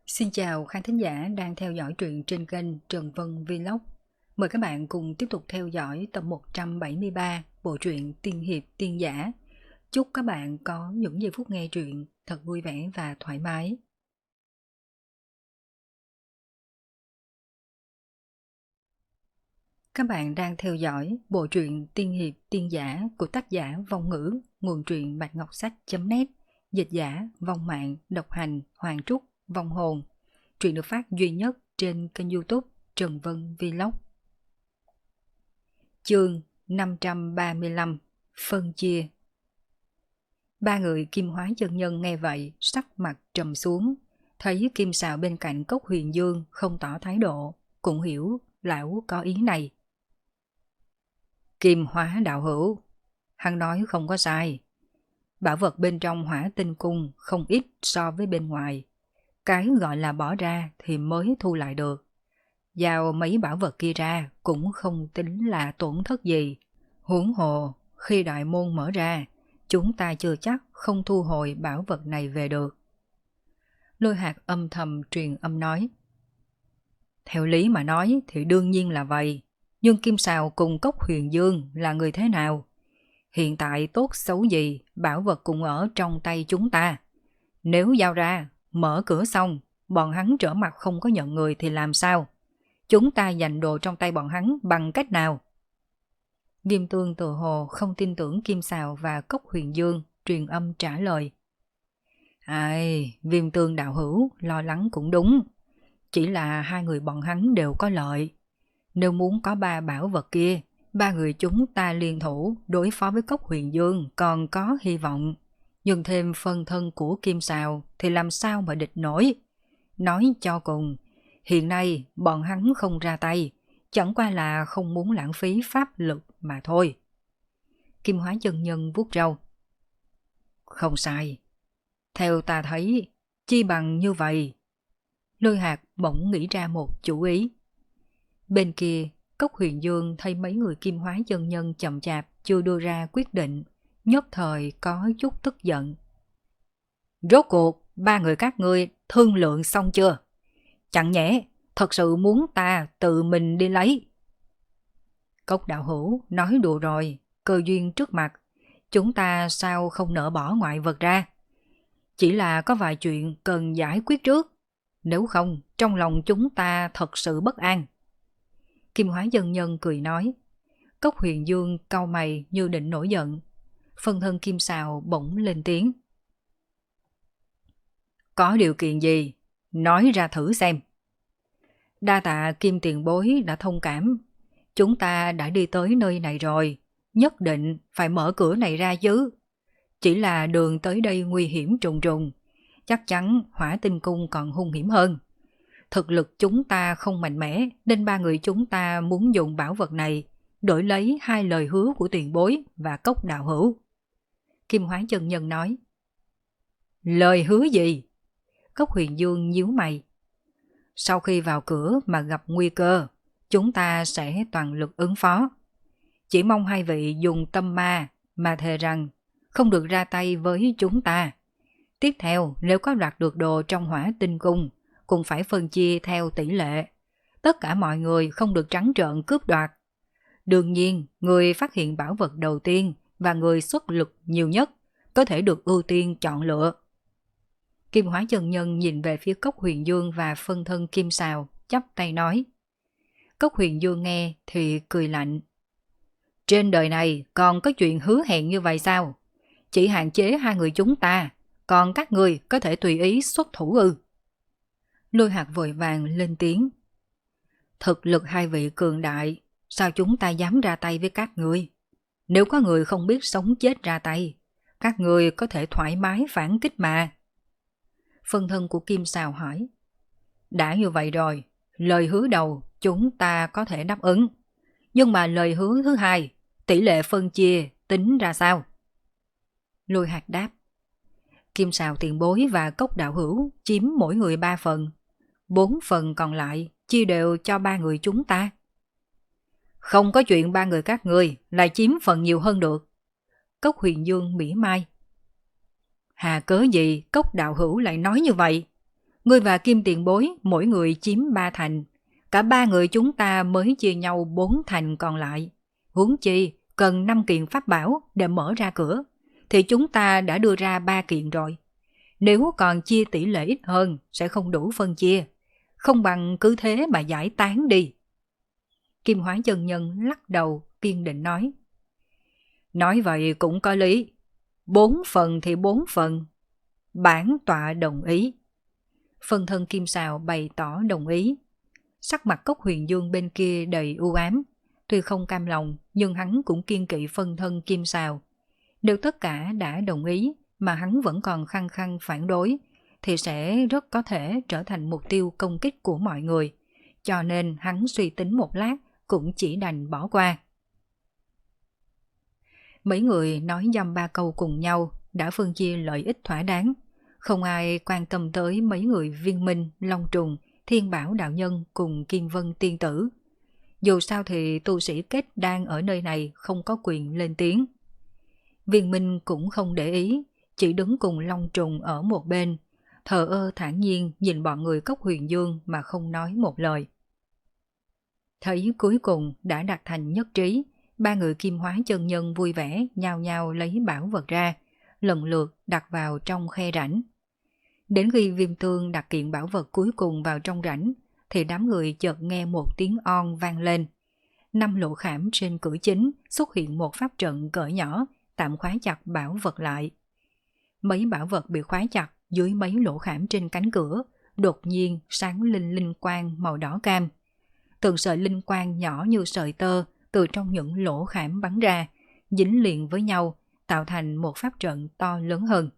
Xin chào khán thính giả đang theo dõi truyện trên kênh Trần Vân Vlog. Mời các bạn cùng tiếp tục theo dõi tập 173 bộ truyện Tiên Hiệp Tiên Giả. Chúc các bạn có những giây phút nghe truyện thật vui vẻ và thoải mái. Các bạn đang theo dõi bộ truyện Tiên Hiệp Tiên Giả của tác giả Vong Ngữ, nguồn truyện Bạch Ngọc Sách.net, dịch giả Vong Mạng, độc hành Hoàng Trúc, Vong Hồn. Truyện được phát duy nhất trên kênh YouTube Trần Vân Vlog. Chương 535 Phân chia. Ba người Kim Hóa chân nhân nghe vậy sắc mặt trầm xuống, thấy Kim Sào bên cạnh Cốc Huyền Dương không tỏ thái độ, cũng hiểu lão có ý này. Kim Hóa đạo hữu, hắn nói không có sai. Bảo vật bên trong Hỏa Tinh Cung không ít so với bên ngoài. Cái gọi là bỏ ra thì mới thu lại được. Giao mấy bảo vật kia ra cũng không tính là tổn thất gì. Huống hồ, khi đại môn mở ra, chúng ta chưa chắc không thu hồi bảo vật này về được. Lôi Hạc âm thầm truyền âm nói. Theo lý mà nói thì đương nhiên là vậy. Nhưng Kim Sào cùng Cốc Huyền Dương là người thế nào? Hiện tại tốt xấu gì, bảo vật cũng ở trong tay chúng ta. Nếu giao ra, mở cửa xong, bọn hắn trở mặt không có nhận người thì làm sao? Chúng ta giành đồ trong tay bọn hắn bằng cách nào? Viêm Tương tự hồ không tin tưởng Kim Sào và Cốc Huyền Dương, truyền âm trả lời. Ai, Viêm Tương đạo hữu, lo lắng cũng đúng. Chỉ là hai người bọn hắn đều có lợi. Nếu muốn có ba bảo vật kia, ba người chúng ta liên thủ đối phó với Cốc Huyền Dương còn có hy vọng. Nhưng thêm phân thân của Kim Sào thì làm sao mà địch nổi. Nói cho cùng, hiện nay bọn hắn không ra tay, chẳng qua là không muốn lãng phí pháp lực mà thôi. Kim Hóa chân nhân vuốt râu. Không sai. Theo ta thấy, chi bằng như vậy. Lôi Hạc bỗng nghĩ ra một chủ ý. Bên kia, Cốc Huyền Dương thấy mấy người Kim Hóa chân nhân chậm chạp chưa đưa ra quyết định, nhất thời có chút tức giận. Rốt cuộc, ba người các ngươi thương lượng xong chưa? Chẳng nhẽ, thật sự muốn ta tự mình đi lấy. Cốc đạo hữu nói đùa rồi, cơ duyên trước mặt, chúng ta sao không nỡ bỏ ngoại vật ra? Chỉ là có vài chuyện cần giải quyết trước, nếu không trong lòng chúng ta thật sự bất an. Kim Hóa chân nhân cười nói. Cốc Huyền Dương cau mày như định nổi giận. Phân thân Kim Sào bỗng lên tiếng. Có điều kiện gì? Nói ra thử xem. Đa tạ Kim tiền bối đã thông cảm. Chúng ta đã đi tới nơi này rồi, nhất định phải mở cửa này ra chứ. Chỉ là đường tới đây nguy hiểm trùng trùng, chắc chắn Hỏa Tinh Cung còn hung hiểm hơn. Thực lực chúng ta không mạnh mẽ nên ba người chúng ta muốn dùng bảo vật này đổi lấy hai lời hứa của tiền bối và Cốc đạo hữu. Kim Hóa chân nhân nói. Lời hứa gì? Cốc Huyền Dương nhíu mày. Sau khi vào cửa mà gặp nguy cơ, chúng ta sẽ toàn lực ứng phó. Chỉ mong hai vị dùng tâm ma mà thề rằng không được ra tay với chúng ta. Tiếp theo, nếu có đoạt được đồ trong Hỏa Tinh Cung, cũng phải phân chia theo tỷ lệ. Tất cả mọi người không được trắng trợn cướp đoạt. Đương nhiên, người phát hiện bảo vật đầu tiên và người xuất lực nhiều nhất có thể được ưu tiên chọn lựa. Kim Hóa chân nhân nhìn về phía Cốc Huyền Dương và phân thân Kim Sào, chắp tay nói. Cốc Huyền Dương nghe thì cười lạnh. Trên đời này còn có chuyện hứa hẹn như vậy sao? Chỉ hạn chế hai người chúng ta, còn các người có thể tùy ý xuất thủ ư? Lôi Hạc vội vàng lên tiếng. Thực lực hai vị cường đại, sao chúng ta dám ra tay với các người? Nếu có người không biết sống chết ra tay, các người có thể thoải mái phản kích mà. Phân thân của Kim Sào hỏi. Đã như vậy rồi, lời hứa đầu chúng ta có thể đáp ứng. Nhưng mà lời hứa thứ hai, tỷ lệ phân chia tính ra sao? Lôi Hạc đáp. Kim Sào tiền bối và Cốc đạo hữu chiếm mỗi người 3 phần. 4 phần còn lại chia đều cho ba người chúng ta. Không có chuyện ba người các ngươi lại chiếm phần nhiều hơn được. Cốc Huyền Dương mỉa mai. Hà cớ gì Cốc đạo hữu lại nói như vậy? Ngươi và Kim tiền bối mỗi người chiếm 3 thành. Cả 3 người chúng ta mới chia nhau 4 thành còn lại. Huống chi cần 5 kiện pháp bảo để mở ra cửa, thì chúng ta đã đưa ra 3 kiện rồi. Nếu còn chia tỷ lệ ít hơn sẽ không đủ phân chia. Không bằng cứ thế mà giải tán đi. Kim Hóa chân nhân lắc đầu kiên định nói. Nói vậy cũng có lý. 4 phần thì 4 phần. Bản tọa đồng ý. Phân thân Kim Sào bày tỏ đồng ý. Sắc mặt Cốc Huyền Dương bên kia đầy u ám. Tuy không cam lòng nhưng hắn cũng kiên kỵ phân thân Kim Sào. Nếu tất cả đã đồng ý mà hắn vẫn còn khăng khăng phản đối thì sẽ rất có thể trở thành mục tiêu công kích của mọi người. Cho nên hắn suy tính một lát cũng chỉ đành bỏ qua. Mấy người nói dăm ba câu cùng nhau đã phân chia lợi ích thỏa đáng. Không ai quan tâm tới mấy người Viên Minh, Long Trùng, Thiên Bảo Đạo Nhân cùng Kim Vân Tiên Tử. Dù sao thì tu sĩ kết đan ở nơi này không có quyền lên tiếng. Viên Minh cũng không để ý, chỉ đứng cùng Long Trùng ở một bên, thờ ơ thản nhiên nhìn bọn người Cốc Huyền Dương mà không nói một lời. Thấy cuối cùng đã đạt thành nhất trí, 3 người Kim Hóa chân nhân vui vẻ nhao nhao lấy bảo vật ra, lần lượt đặt vào trong khe rãnh. Đến khi Viêm Tương đặt kiện bảo vật cuối cùng vào trong rãnh, thì đám người chợt nghe một tiếng on vang lên. 5 lỗ khảm trên cửa chính xuất hiện một pháp trận cỡ nhỏ, tạm khóa chặt bảo vật lại. Mấy bảo vật bị khóa chặt dưới mấy lỗ khảm trên cánh cửa, đột nhiên sáng linh linh quang màu đỏ cam. Từng sợi linh quang nhỏ như sợi tơ từ trong những lỗ khảm bắn ra, dính liền với nhau, tạo thành một pháp trận to lớn hơn.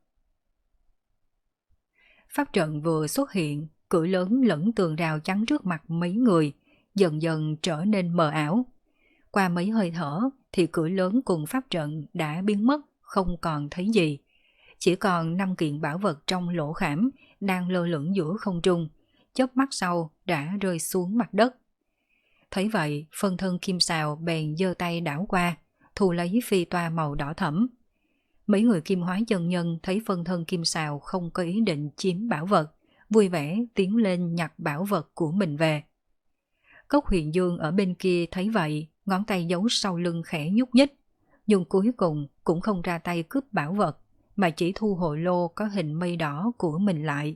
Pháp trận vừa xuất hiện, cửa lớn lẫn tường rào chắn trước mặt mấy người, dần dần trở nên mờ ảo. Qua mấy hơi thở thì cửa lớn cùng pháp trận đã biến mất, không còn thấy gì. Chỉ còn 5 kiện bảo vật trong lỗ khảm đang lơ lửng giữa không trung, chớp mắt sau đã rơi xuống mặt đất. Thấy vậy, phân thân Kim Sào bèn giơ tay đảo qua, thu lấy phi toa màu đỏ thẫm. Mấy người Kim Hóa chân nhân thấy phân thân Kim Sào không có ý định chiếm bảo vật, vui vẻ tiến lên nhặt bảo vật của mình về. Cốc Huyền Dương ở bên kia thấy vậy, ngón tay giấu sau lưng khẽ nhúc nhích, nhưng cuối cùng cũng không ra tay cướp bảo vật, mà chỉ thu hồ lô có hình mây đỏ của mình lại.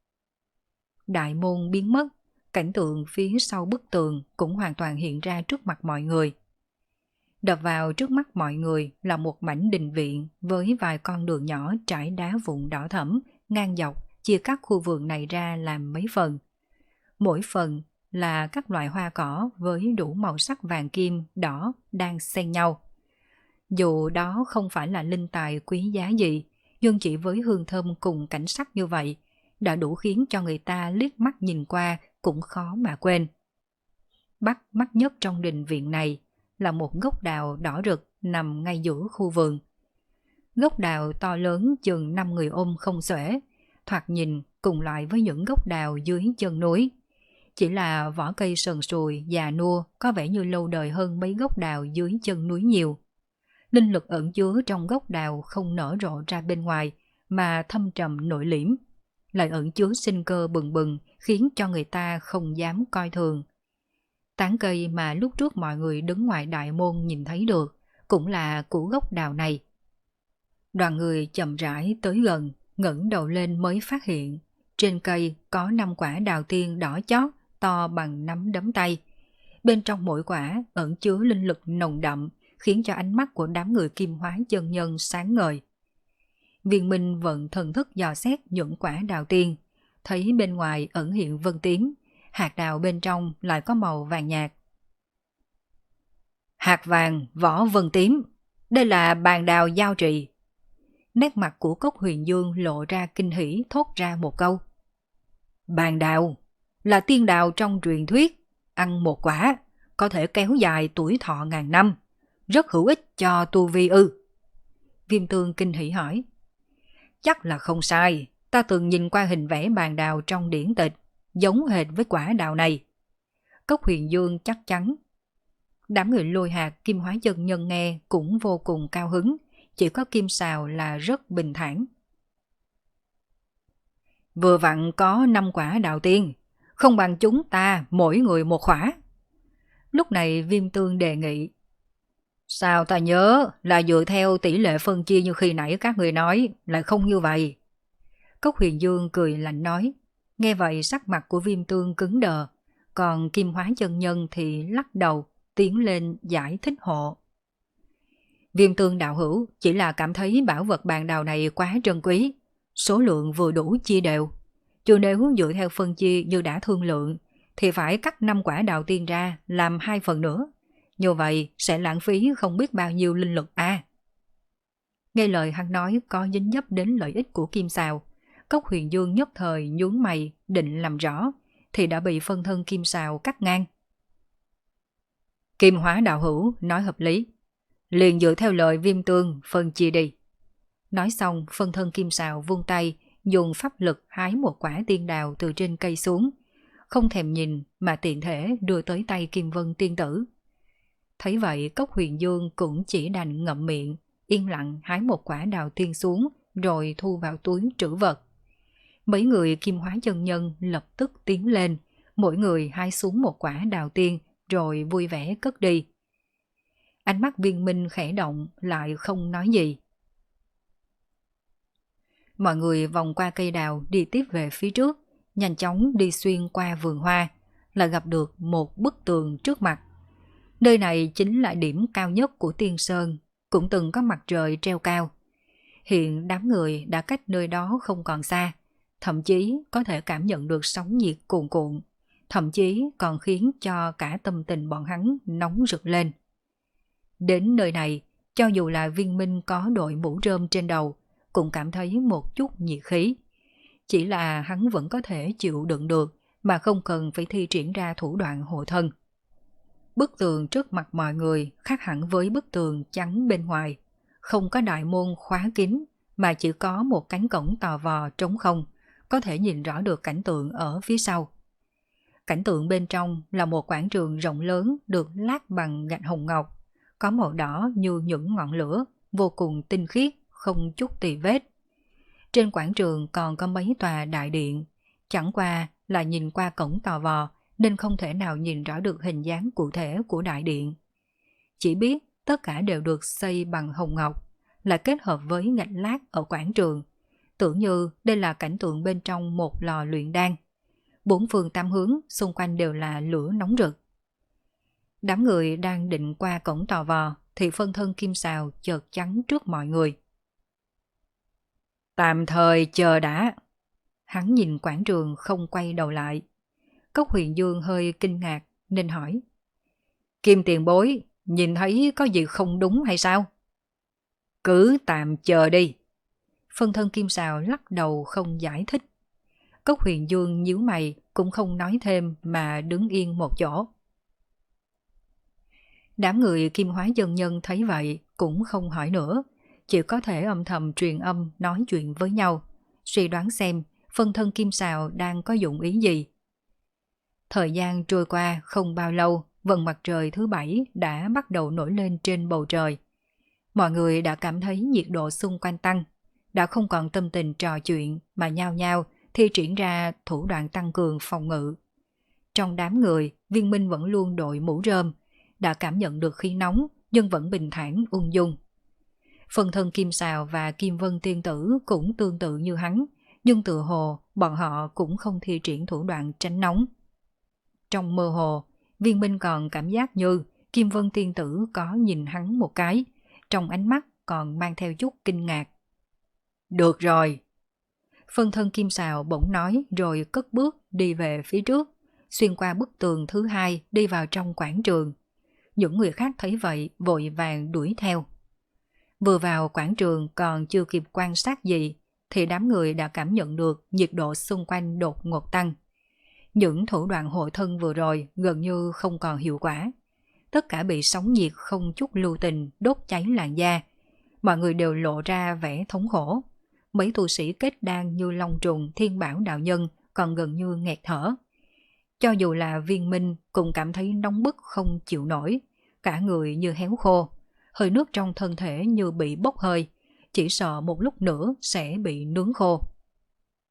Đại môn biến mất, cảnh tượng phía sau bức tường cũng hoàn toàn hiện ra trước mặt mọi người. Đập vào trước mắt mọi người là một mảnh đình viện với vài con đường nhỏ trải đá vụn đỏ thẫm, ngang dọc, chia các khu vườn này ra làm mấy phần. Mỗi phần là các loại hoa cỏ với đủ màu sắc vàng kim, đỏ đang xen nhau. Dù đó không phải là linh tài quý giá gì, nhưng chỉ với hương thơm cùng cảnh sắc như vậy, đã đủ khiến cho người ta liếc mắt nhìn qua cũng khó mà quên. Bắt mắt nhất trong đình viện này là một gốc đào đỏ rực nằm ngay giữa khu vườn. Gốc đào to lớn chừng 5 người ôm không xuể, thoạt nhìn cùng loại với những gốc đào dưới chân núi. Chỉ là vỏ cây sần sùi, già nua, có vẻ như lâu đời hơn mấy gốc đào dưới chân núi nhiều. Linh lực ẩn chứa trong gốc đào không nở rộ ra bên ngoài, mà thâm trầm nội liễm, lại ẩn chứa sinh cơ bừng bừng, khiến cho người ta không dám coi thường. Tán cây mà lúc trước mọi người đứng ngoài đại môn nhìn thấy được, cũng là của gốc đào này. Đoàn người chậm rãi tới gần, ngẩng đầu lên mới phát hiện, trên cây có 5 quả đào tiên đỏ chót, to bằng nắm đấm tay. Bên trong mỗi quả ẩn chứa linh lực nồng đậm, khiến cho ánh mắt của đám người Kim Hóa chân nhân sáng ngời. Viên Minh vận thần thức dò xét những quả đào tiên, thấy bên ngoài ẩn hiện vân tím, hạt đào bên trong lại có màu vàng nhạt. Hạt vàng, vỏ vân tím, đây là bàn đào giao trì. Nét mặt của Cốc Huyền Dương lộ ra kinh hỉ, thốt ra một câu. Bàn đào là tiên đào trong truyền thuyết, ăn một quả có thể kéo dài tuổi thọ ngàn năm, rất hữu ích cho tu vi ư? Viêm Tương kinh hỉ hỏi. Chắc là không sai, ta từng nhìn qua hình vẽ bàn đào trong điển tịch, giống hệt với quả đào này. Cốc Huyền Dương chắc chắn. Đám người Lôi Hạt, Kim Hóa chân nhân nghe cũng vô cùng cao hứng, chỉ có Kim Sào là rất bình thản. Vừa vặn có 5 quả đào tiên, không bằng chúng ta mỗi người một quả. Lúc này Viêm Tương đề nghị. Sao ta nhớ là dựa theo tỷ lệ phân chia như khi nãy các người nói, lại không như vậy. Cốc Huyền Dương cười lạnh nói. Nghe vậy sắc mặt của Viêm Tương cứng đờ, còn Kim Hóa chân nhân thì lắc đầu, tiến lên giải thích hộ. Viêm Tương đạo hữu chỉ là cảm thấy bảo vật bàn đào này quá trân quý, số lượng vừa đủ chia đều. Chứ nếu dựa theo phân chia như đã thương lượng, thì phải cắt 5 quả đào tiên ra làm 2 phần nữa. Như vậy sẽ lãng phí không biết bao nhiêu linh lực a. Nghe lời hắn nói có dính dấp đến lợi ích của Kim Sào, Cốc Huyền Dương nhất thời nhướng mày định làm rõ, thì đã bị phân thân Kim Sào cắt ngang. Kim Hóa đạo hữu nói hợp lý, liền dựa theo lời Viêm Tương phân chia đi. Nói xong, phân thân Kim Sào vung tay, dùng pháp lực hái một quả tiên đào từ trên cây xuống, không thèm nhìn mà tiện thể đưa tới tay Kim Vân tiên tử. Thấy vậy, Cốc Huyền Dương cũng chỉ đành ngậm miệng, yên lặng hái một quả đào tiên xuống, rồi thu vào túi trữ vật. Mấy người Kim Hóa chân nhân lập tức tiến lên, mỗi người hái xuống một quả đào tiên, rồi vui vẻ cất đi. Ánh mắt Viên Minh khẽ động, lại không nói gì. Mọi người vòng qua cây đào đi tiếp về phía trước, nhanh chóng đi xuyên qua vườn hoa, lại gặp được một bức tường trước mặt. Nơi này chính là điểm cao nhất của Tiên Sơn, cũng từng có mặt trời treo cao. Hiện đám người đã cách nơi đó không còn xa, thậm chí có thể cảm nhận được sóng nhiệt cuồn cuộn, thậm chí còn khiến cho cả tâm tình bọn hắn nóng rực lên. Đến nơi này, cho dù là Viên Minh có đội mũ rơm trên đầu, cũng cảm thấy một chút nhiệt khí. Chỉ là hắn vẫn có thể chịu đựng được, mà không cần phải thi triển ra thủ đoạn hộ thân. Bức tường trước mặt mọi người khác hẳn với bức tường trắng bên ngoài, không có đại môn khóa kín, mà chỉ có một cánh cổng tò vò trống không, có thể nhìn rõ được cảnh tượng ở phía sau. Cảnh tượng bên trong là một quảng trường rộng lớn được lát bằng gạch hồng ngọc, có màu đỏ như những ngọn lửa, vô cùng tinh khiết, không chút tì vết. Trên quảng trường còn có mấy tòa đại điện, chẳng qua là nhìn qua cổng tò vò nên không thể nào nhìn rõ được hình dáng cụ thể của đại điện. Chỉ biết tất cả đều được xây bằng hồng ngọc, là kết hợp với gạch lát ở quảng trường, tưởng như đây là cảnh tượng bên trong một lò luyện đan. Bốn phương tám hướng xung quanh đều là lửa nóng rực. Đám người đang định qua cổng tò vò thì phân thân Kim Sào chợt chắn trước mọi người. Tạm thời chờ đã. Hắn nhìn quảng trường không quay đầu lại. Cốc Huyền Dương hơi kinh ngạc nên hỏi. Kim tiền bối, nhìn thấy có gì không đúng hay sao? Cứ tạm chờ đi. Phân thân Kim Sào lắc đầu không giải thích. Cốc Huyền Dương nhíu mày cũng không nói thêm mà đứng yên một chỗ. Đám người Kim Hóa chân nhân thấy vậy cũng không hỏi nữa, chỉ có thể âm thầm truyền âm nói chuyện với nhau, suy đoán xem phân thân Kim Sào đang có dụng ý gì. Thời gian trôi qua không bao lâu, vầng mặt trời thứ 7 đã bắt đầu nổi lên trên bầu trời. Mọi người đã cảm thấy nhiệt độ xung quanh tăng, đã không còn tâm tình trò chuyện mà nhao nhao thi triển ra thủ đoạn tăng cường phòng ngự. Trong đám người, Viên Minh vẫn luôn đội mũ rơm, đã cảm nhận được khí nóng nhưng vẫn bình thản ung dung. Phần thân Kim Sào và Kim Vân tiên tử cũng tương tự như hắn, nhưng tự hồ bọn họ cũng không thi triển thủ đoạn tránh nóng. Trong mơ hồ, Viên Minh còn cảm giác như Kim Vân tiên tử có nhìn hắn một cái, trong ánh mắt còn mang theo chút kinh ngạc. Được rồi. Phân thân Kim Sào bỗng nói rồi cất bước đi về phía trước, xuyên qua bức tường thứ 2 đi vào trong quảng trường. Những người khác thấy vậy vội vàng đuổi theo. Vừa vào quảng trường còn chưa kịp quan sát gì thì đám người đã cảm nhận được nhiệt độ xung quanh đột ngột tăng. Những thủ đoạn hộ thân vừa rồi gần như không còn hiệu quả. Tất cả bị sóng nhiệt không chút lưu tình đốt cháy làn da. Mọi người đều lộ ra vẻ thống khổ. Mấy tu sĩ kết đan như Long Trùng, Thiên Bảo đạo nhân còn gần như nghẹt thở. Cho dù là Viên Minh cũng cảm thấy nóng bức không chịu nổi, cả người như héo khô, hơi nước trong thân thể như bị bốc hơi, chỉ sợ một lúc nữa sẽ bị nướng khô.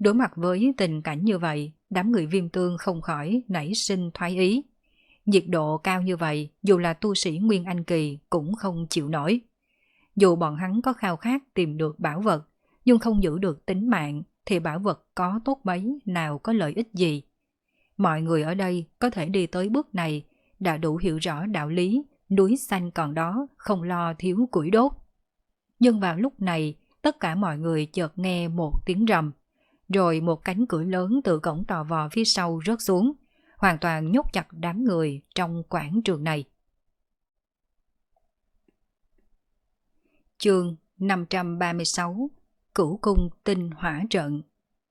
Đối mặt với tình cảnh như vậy, đám người Viêm Tương không khỏi nảy sinh thoái ý. Nhiệt độ cao như vậy, dù là tu sĩ Nguyên Anh Kỳ cũng không chịu nổi. Dù bọn hắn có khao khát tìm được bảo vật, nhưng không giữ được tính mạng, thì bảo vật có tốt mấy nào có lợi ích gì. Mọi người ở đây có thể đi tới bước này, đã đủ hiểu rõ đạo lý, núi xanh còn đó, không lo thiếu củi đốt. Nhưng vào lúc này, tất cả mọi người chợt nghe một tiếng rầm, rồi một cánh cửa lớn từ cổng tò vò phía sau rớt xuống, hoàn toàn nhốt chặt đám người trong quảng trường này. Chương 536 Cửu cung tinh hỏa trận.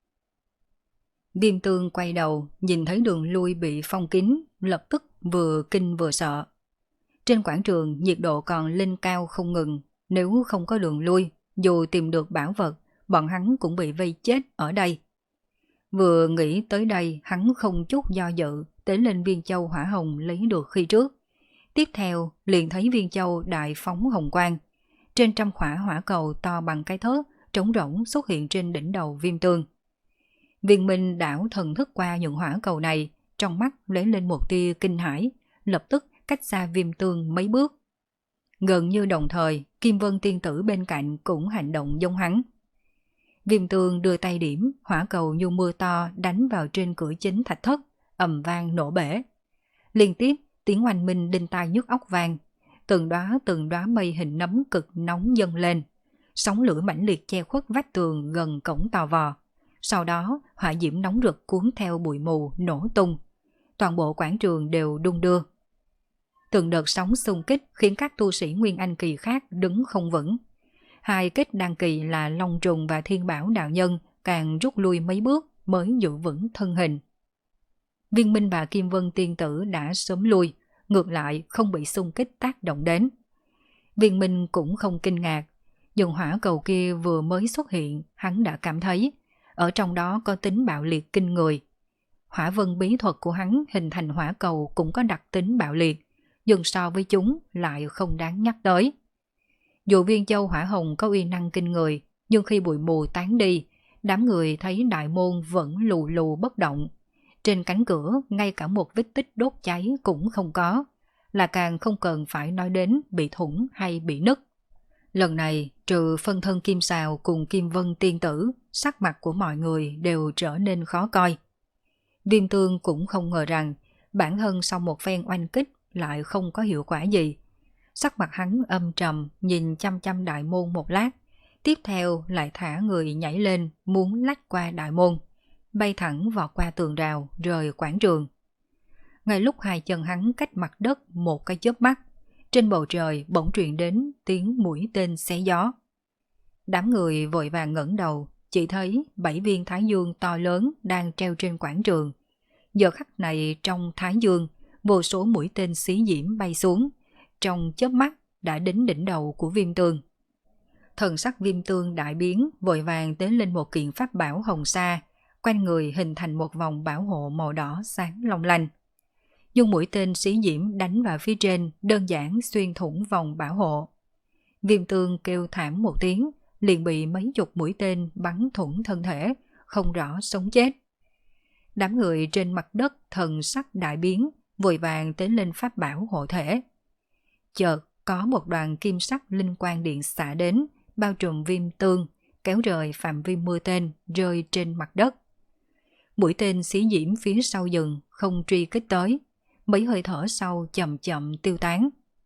Viêm Tương quay đầu, nhìn thấy đường lui bị phong kín, lập tức vừa kinh vừa sợ. Trên quảng trường nhiệt độ còn lên cao không ngừng, nếu không có đường lui, dù tìm được bảo vật, bọn hắn cũng bị vây chết ở đây. Vừa nghĩ tới đây, hắn không chút do dự, tế lên viên châu hỏa hồng lấy được khi trước. Tiếp theo, liền thấy viên châu đại phóng hồng quang. Trên trăm khỏa hỏa cầu to bằng cái thớt, trống rỗng xuất hiện trên đỉnh đầu Viêm Tương. Viên Minh đảo thần thức qua những hỏa cầu này, trong mắt lấy lên một tia kinh hãi, lập tức cách xa Viêm Tương mấy bước. Gần như đồng thời, Kim Vân tiên tử bên cạnh cũng hành động giống hắn. Viêm Tương đưa tay điểm, hỏa cầu như mưa to đánh vào trên cửa chính thạch thất, ầm vang nổ bể. Liên tiếp, tiếng oanh minh đinh tai nhức óc vang, từng đóa mây hình nấm cực nóng dâng lên. Sóng lửa mãnh liệt che khuất vách tường gần cổng tò vò. Sau đó, hỏa diễm nóng rực cuốn theo bụi mù nổ tung. Toàn bộ quảng trường đều đung đưa. Từng đợt sóng xung kích khiến các tu sĩ Nguyên Anh Kỳ khác đứng không vững. Hai kết đan kỳ là Long Trùng và Thiên Bảo đạo nhân càng rút lui mấy bước mới giữ vững thân hình. Viên Minh và Kim Vân tiên tử đã sớm lui, ngược lại không bị xung kích tác động đến. Viên Minh cũng không kinh ngạc, nhưng hỏa cầu kia vừa mới xuất hiện, hắn đã cảm thấy ở trong đó có tính bạo liệt kinh người. Hỏa vân bí thuật của hắn hình thành hỏa cầu cũng có đặc tính bạo liệt, nhưng so với chúng lại không đáng nhắc tới. Dù viên châu hỏa hồng có uy năng kinh người, nhưng khi bụi mù tán đi, đám người thấy đại môn vẫn lù lù bất động. Trên cánh cửa, ngay cả một vết tích đốt cháy cũng không có, là càng không cần phải nói đến bị thủng hay bị nứt. Lần này, trừ phân thân Kim Sào cùng Kim Vân tiên tử, sắc mặt của mọi người đều trở nên khó coi. Viêm Tương cũng không ngờ rằng, bản thân sau một phen oanh kích lại không có hiệu quả gì. Sắc mặt hắn âm trầm, nhìn chăm chăm đại môn một lát, tiếp theo lại thả người nhảy lên muốn lách qua đại môn, bay thẳng vọt qua tường rào rời quảng trường. Ngay lúc hai chân hắn cách mặt đất một cái chớp mắt, trên bầu trời bỗng truyền đến tiếng mũi tên xé gió. Đám người vội vàng ngẩng đầu, chỉ thấy 7 viên thái dương to lớn đang treo trên quảng trường. Giờ khắc này trong thái dương, vô số mũi tên xí diễm bay xuống, trong chớp mắt đã đến đỉnh đầu của Viêm Tương. Thần sắc Viêm Tương đại biến, vội vàng tế lên một kiện pháp bảo hồng sa, quanh người hình thành một vòng bảo hộ màu đỏ sáng long lanh. Dùng mũi tên xí diễm đánh vào phía trên, đơn giản xuyên thủng vòng bảo hộ. Viêm Tương kêu thảm một tiếng, liền bị mấy chục mũi tên bắn thủng thân thể, không rõ sống chết. Đám người trên mặt đất thần sắc đại biến, vội vàng tế lên pháp bảo hộ thể. Chợt có một đoàn kim sắc linh quang điện xả đến, bao trùm Viêm Tương, kéo rời phạm vi mưa tên rơi trên mặt đất. Mũi tên xí diễm phía sau dừng, không truy kích tới, mấy hơi thở sau chậm chậm tiêu tán.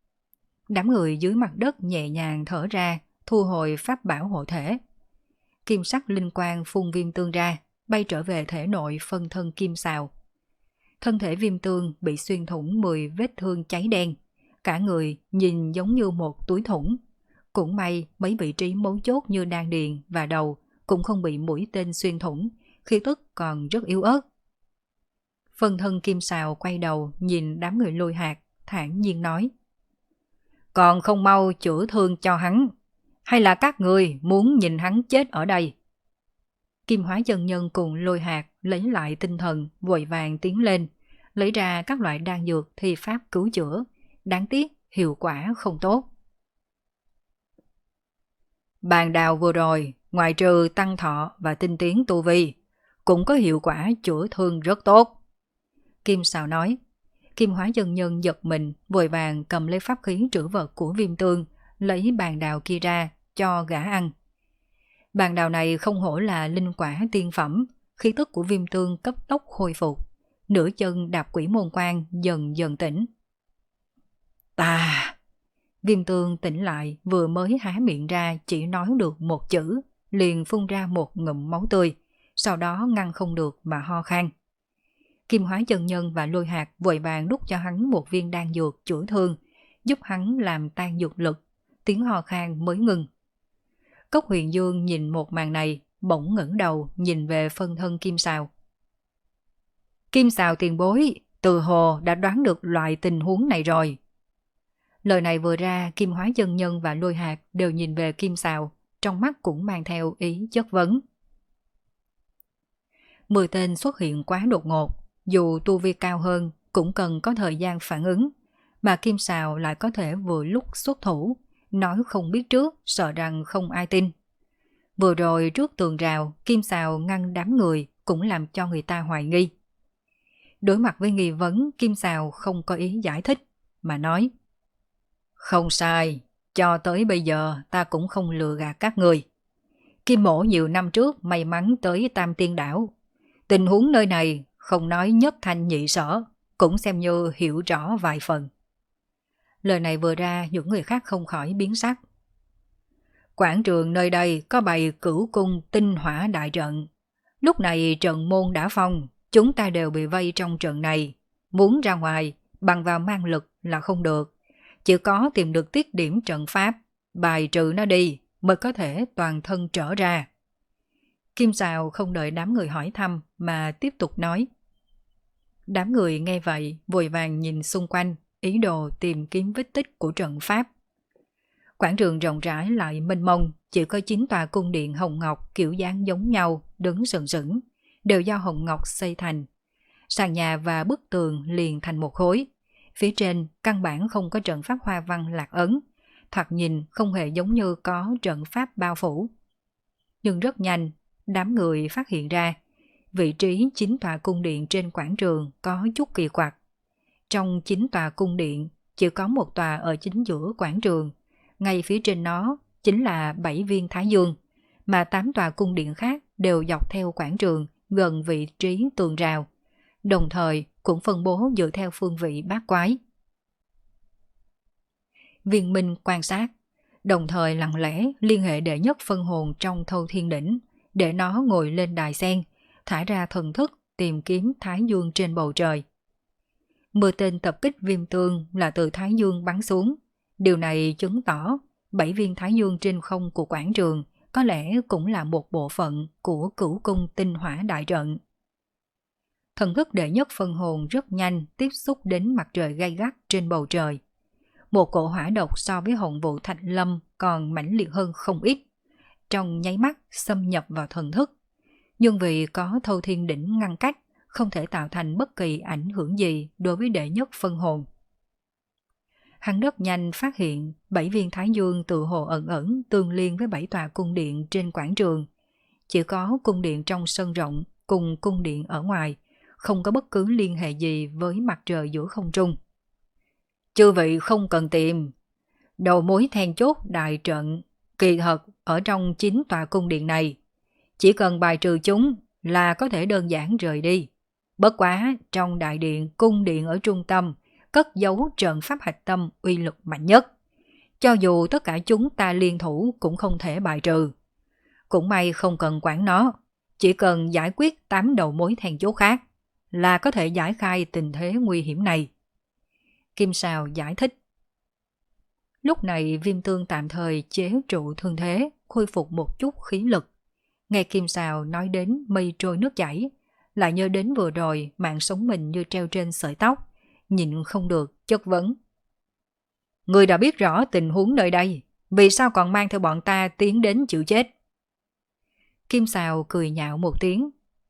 Đám người dưới mặt đất nhẹ nhàng thở ra, thu hồi pháp bảo hộ thể. Kim sắc linh quang phun Viêm Tương ra, bay trở về thể nội phân thân Kim Sào. Thân thể Viêm Tương bị xuyên thủng 10 vết thương cháy đen, cả người nhìn giống như một túi thủng. Cũng may mấy vị trí mấu chốt như đan điền và đầu cũng không bị mũi tên xuyên thủng, khí tức còn rất yếu ớt. Phân thân Kim Sào quay đầu nhìn đám người Lôi Hạt, thản nhiên nói: còn không mau chữa thương cho hắn, hay là các người muốn nhìn hắn chết ở đây? Kim Hóa chân nhân cùng Lôi Hạt lấy lại tinh thần, vội vàng tiến lên, lấy ra các loại đan dược thi pháp cứu chữa, đáng tiếc hiệu quả không tốt. Bàn đào vừa rồi, ngoài trừ tăng thọ và tinh tiến tu vi, cũng có hiệu quả chữa thương rất tốt. Kim Sào nói. Kim Hóa Chân Nhân giật mình, vội vàng cầm lấy pháp khí trữ vật của Viêm Tương, lấy bàn đào kia ra, cho gã ăn. Bàn đào này không hổ là linh quả tiên phẩm, khí tức của Viêm Tương cấp tốc khôi phục. Nửa chân đạp quỷ môn quan dần dần tỉnh. Ta! Viêm Tương tỉnh lại, vừa mới há miệng ra chỉ nói được một chữ, liền phun ra một ngụm máu tươi, sau đó ngăn không được mà ho khan. Kim Hóa Chân Nhân và Lôi Hạt vội vàng đút cho hắn một viên đan dược chữa thương, giúp hắn làm tan dược lực, tiếng ho khan mới ngừng. Cốc Huyền Dương nhìn một màn này, bỗng ngẩng đầu nhìn về phân thân Kim Sào. Kim Sào tiền bối, từ hồ đã đoán được loại tình huống này rồi. Lời này vừa ra, Kim Hóa Chân Nhân và Lôi Hạt đều nhìn về Kim Sào, trong mắt cũng mang theo ý chất vấn. 10 tên xuất hiện quá đột ngột, dù tu vi cao hơn cũng cần có thời gian phản ứng, mà Kim Sào lại có thể vừa lúc xuất thủ, nói không biết trước, sợ rằng không ai tin. Vừa rồi trước tường rào, Kim Sào ngăn đám người cũng làm cho người ta hoài nghi. Đối mặt với nghi vấn, Kim Sào không có ý giải thích, mà nói: Không sai, cho tới bây giờ ta cũng không lừa gạt các người. Kim Mỗ nhiều năm trước may mắn tới Tam Tiên Đảo. Tình huống nơi này không nói nhất thanh nhị sở, cũng xem như hiểu rõ vài phần. Lời này vừa ra, những người khác không khỏi biến sắc. Quảng trường nơi đây có bày Cửu Cung tinh hỏa đại trận. Lúc này trận môn đã phong, chúng ta đều bị vây trong trận này. Muốn ra ngoài, bằng vào mang lực là không được. Chỉ có tìm được tiết điểm trận pháp, bài trừ nó đi mới có thể toàn thân trở ra. Kim Sào không đợi đám người hỏi thăm mà tiếp tục nói. Đám người nghe vậy vội vàng nhìn xung quanh, ý đồ tìm kiếm vết tích của trận pháp. Quảng trường rộng rãi lại mênh mông, chỉ có 9 tòa cung điện hồng ngọc kiểu dáng giống nhau đứng sừng sững, đều do hồng ngọc xây thành. Sàn nhà và bức tường liền thành một khối. Phía trên căn bản không có trận pháp hoa văn lạc ấn, thoạt nhìn không hề giống như có trận pháp bao phủ. Nhưng rất nhanh, đám người phát hiện ra, vị trí 9 tòa cung điện trên quảng trường có chút kỳ quặc. Trong 9 tòa cung điện, chỉ có một tòa ở chính giữa quảng trường, ngay phía trên nó chính là 7 viên Thái Dương, mà 8 tòa cung điện khác đều dọc theo quảng trường gần vị trí tường rào, đồng thời cũng phân bố dựa theo phương vị bát quái. Viên Minh quan sát, đồng thời lặng lẽ liên hệ đệ nhất phân hồn trong Thâu Thiên Đỉnh, để nó ngồi lên đài sen, thả ra thần thức tìm kiếm Thái Dương trên bầu trời. 10 tên tập kích Viêm Tương là từ Thái Dương bắn xuống. Điều này chứng tỏ 7 viên Thái Dương trên không của quảng trường có lẽ cũng là một bộ phận của Cửu Cung tinh hỏa đại trận. Thần thức đệ nhất phân hồn rất nhanh tiếp xúc đến mặt trời gay gắt trên bầu trời. Một cỗ hỏa độc so với hồng vụ Thạch Lâm còn mãnh liệt hơn không ít, trong nháy mắt xâm nhập vào thần thức. Nhưng vì có Thâu Thiên Đỉnh ngăn cách, không thể tạo thành bất kỳ ảnh hưởng gì đối với đệ nhất phân hồn. Hắn rất nhanh phát hiện 7 viên Thái Dương tự hồ ẩn ẩn tương liên với 7 tòa cung điện trên quảng trường. Chỉ có cung điện trong sân rộng cùng cung điện ở ngoài, không có bất cứ liên hệ gì với mặt trời giữa không trung. Chư vị không cần tìm. Đầu mối then chốt đại trận kỳ thật ở trong 9 tòa cung điện này. Chỉ cần bài trừ chúng là có thể đơn giản rời đi. Bất quá trong đại điện, cung điện ở trung tâm cất giấu trận pháp hạch tâm uy lực mạnh nhất. Cho dù tất cả chúng ta liên thủ cũng không thể bài trừ. Cũng may không cần quản nó, chỉ cần giải quyết 8 đầu mối then chốt khác là có thể giải khai tình thế nguy hiểm này. Kim Sào giải thích. Lúc này Viêm Tương tạm thời chế trụ thương thế, khôi phục một chút khí lực. Nghe Kim Sào nói đến mây trôi nước chảy, lại nhớ đến vừa rồi mạng sống mình như treo trên sợi tóc, nhịn không được chất vấn. Người đã biết rõ tình huống nơi đây, vì sao còn mang theo bọn ta tiến đến chịu chết? Kim Sào cười nhạo một tiếng.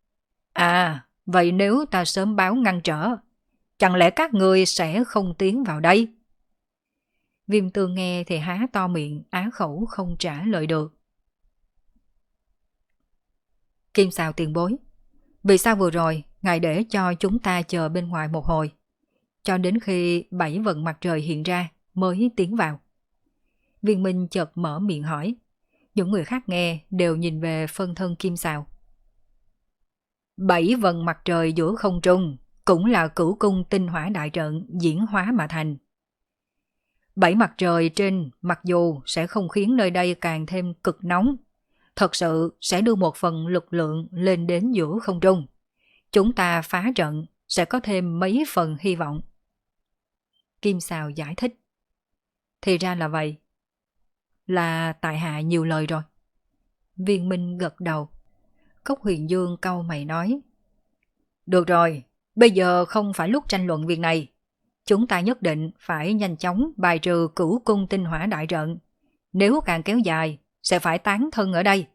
À, vậy nếu ta sớm báo ngăn trở, chẳng lẽ các người sẽ không tiến vào đây? Viêm Tương nghe thì há to miệng, á khẩu không trả lời được. Kim Sào tiền bối, Vì sao vừa rồi ngài để cho chúng ta chờ bên ngoài một hồi, cho đến khi 7 vầng mặt trời hiện ra mới tiến vào? Viên Minh chợt mở miệng hỏi. Những người khác nghe đều nhìn về phân thân Kim Sào. 7 vầng mặt trời giữa không trung cũng là cửu cung tinh hỏa đại trận diễn hóa mà thành. 7 mặt trời trên mặc dù sẽ không khiến nơi đây càng thêm cực nóng, thật sự sẽ đưa một phần lực lượng lên đến giữa không trung. Chúng ta phá trận sẽ có thêm mấy phần hy vọng. Kim Sào giải thích. Thì ra là vậy. Là tại hạ nhiều lời rồi. Viên Minh gật đầu. Cốc Huyền Dương cau mày nói. Được rồi, bây giờ không phải lúc tranh luận việc này. Chúng ta nhất định phải nhanh chóng bài trừ cửu cung tinh hỏa đại trận. Nếu càng kéo dài, sẽ phải tán thân ở đây.